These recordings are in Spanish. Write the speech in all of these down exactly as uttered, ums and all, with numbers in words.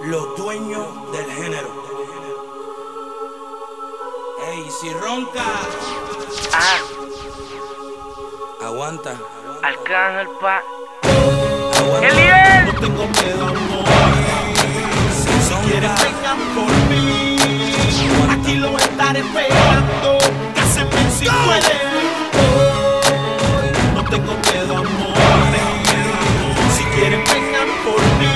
Los dueños del género. Ey, si ronca, Ah, aguanta. Arcángel pa. Aguanta. ¡Eliel! No tengo miedo a morir. Si son Quieren vengan por mí. Aquí lo estaré esperando. Cásenme si pueden. No tengo miedo a morir. Si quieren vengan por mí.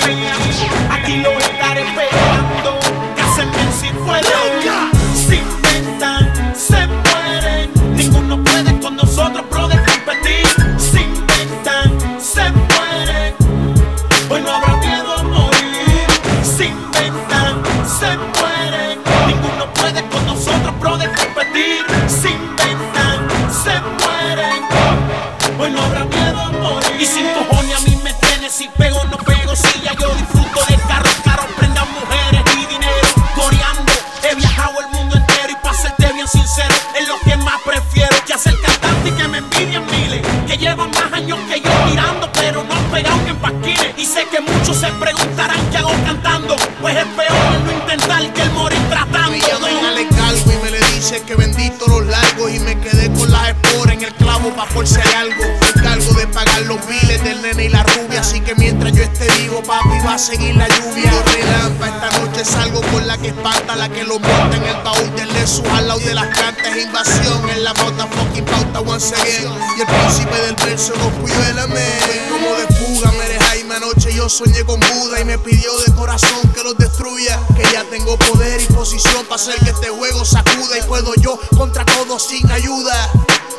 Aquí lo estaré esperando. Cásenme si pueden. Si inventan, se mueren. Ninguno puede con nosotros, brother, competir. Si inventan, se mueren. Hoy no habrá miedo a morir. Si inventan, se mueren. Ninguno puede con nosotros, brother, competir. Si inventan, se mueren. Hoy no habrá miedo a morir. Y sin cojones a mí me tienes. Si pego no pego, si ya yo disfruto de carros, carros, prendan mujeres y dinero. Coreando, he viajado el mundo entero. Y para serte bien sincero, es lo que más prefiero. Que hacer cantante y que me envidian miles. Que llevan más años que yo tirando, pero no han pegado ni en pasquines. Y sé que muchos se preguntarán qué hago cantando. Pues es peor el no intentar que el morir tratando. Me llama y le cargo y me le dice que bendito los largos. Y me quedé con las esporas en el clavo pa' por si hay algo. Me encargo de pagar los biles del nene y la rubia. Así que mientras yo esté vivo, papi, va a seguir la lluvia. Yo relampa, esta noche salgo con la que espanta. La que lo monta en el baúl del Lexus al lado de las cantas. Invasión en la pauta, fucking pauta once again. Y el príncipe del verso con Puyuélame. Como de fuga, me eres Jaime. Anoche yo soñé con Buda y me pidió de corazón que los destruya. Que ya tengo poder y posición para hacer que este juego sacuda. Y puedo yo contra todos sin ayuda.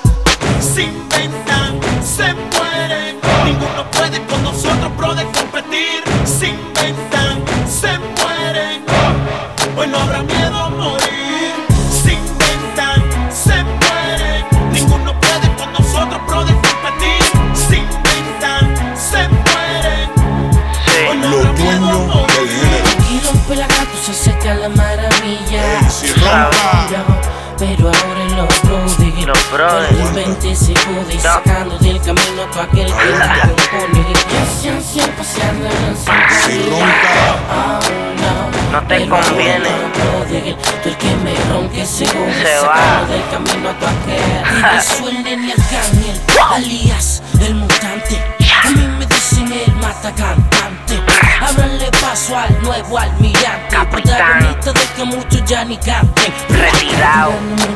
Si inventan, se mueren. Ninguno puede con nosotros, brother, competir. Si inventan, se mueren. Hoy no habrá miedo a morir. Si inventan, se mueren. Ninguno puede con nosotros, brother, competir. Si inventan, se mueren. Hoy no habrá miedo a morir. Y rompe la gato, se seca la maravilla. Ey, si ronca. Pero ahora en los brothers, Los brothers. el veinte se jode y sacando del camino a todo aquel que te compone. Y así siempre paseando en Si ronca. oh, no, No te pero conviene. ahora, brother, tú el que me ronque se jode Se sacando va. del camino a todo aquel. Y me suelen y Arcángel, alias el mutante. A mí me dicen el mata cantante. Ábranle paso al nuevo almirante, Capitán. protagonista de que muchos ya ni canten. Retirado.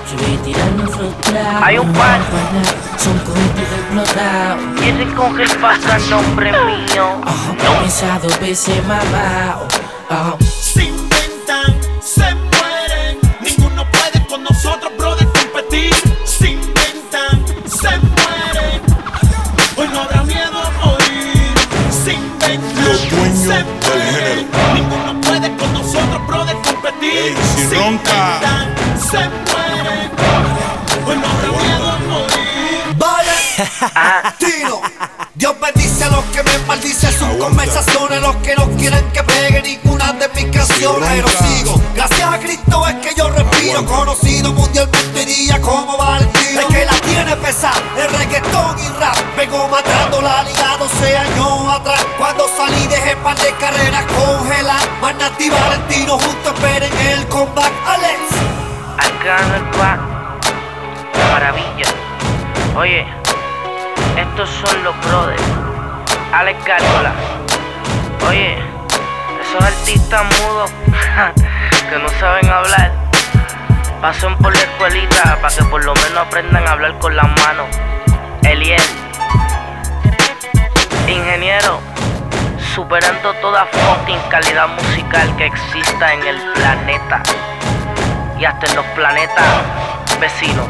Hay un par. Son cohetes explotados. Y ese congel pasa el nombre mío. No pensado veces mamá. Si inventan, se mueren. Ninguno puede con nosotros, brother, competir. Si inventan, se mueren. Hoy no habrá miedo a morir. Si inventan, Los dueños se del mueren. género. Ninguno puede con nosotros, brother, competir. Ey, si ronca. inventan, se mueren. Hoy no habrá miedo a morir. Vale, Tino. Dios bendice a los que me maldicen sus Aguanta. conversaciones, los que no quieren que pegue ninguna de mis canciones. Pero ronca. sigo, gracias a Cristo es que yo respiro. Aguanta. Conocido mundialmente día como Valentino. El que la tiene pesada, el reggaetón y rap. Vengo matando la liga doce años atrás. Cuando salí dejé par de carreras congeladas. Manati y Valentino juntos esperen el comeback. Alex. Arcángel pa. Maravilla. Oye, estos son los brothers. Alex Gárgola. Oye, esos artistas mudos que no saben hablar, pasen por la escuelita para que por lo menos aprendan a hablar con las manos. Eliel, ingeniero, superando toda fucking calidad musical que exista en el planeta y hasta en los planetas vecinos.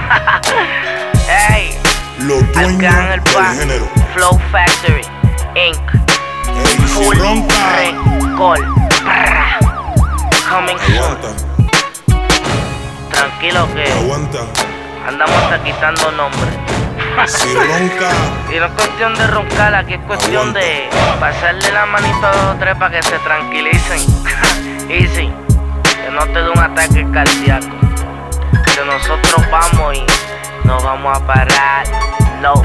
Hey, Los dueños Arcángel pa. del género. Flow Factory Incorporated. Ey, si Full ronca. Record. Brr. Coming soon. Aguanta, Tranquilo que aguanta. andamos hasta quitando nombres. Si ronca. Y no es cuestión de roncar, aquí es cuestión Aguanta. de pasarle la manito a dos o tres para que se tranquilicen. Easy, que no te dé un ataque cardíaco. Que nosotros vamos y nos vamos a parar. Low.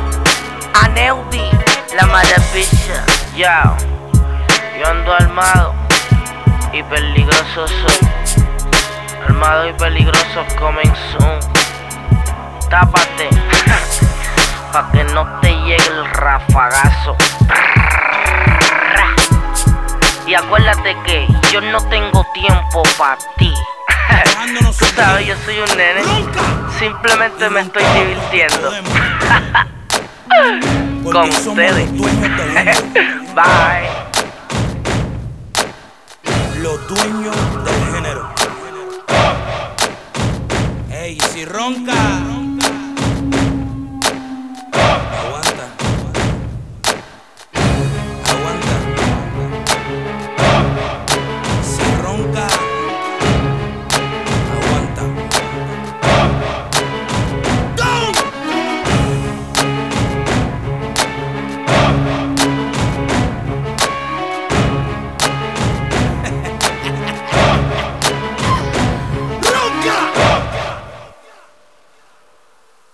Aneubi, la maravilla. Yo, yo ando armado. y peligroso soy. Armado y peligroso coming soon. Tápate pa' que no te llegue el rafagazo. Y acuérdate que yo no tengo tiempo pa' ti. Tú sabes, yo soy un nene. Simplemente me estoy divirtiendo con ustedes. Bye. Los dueños del género. Ey, si ronca.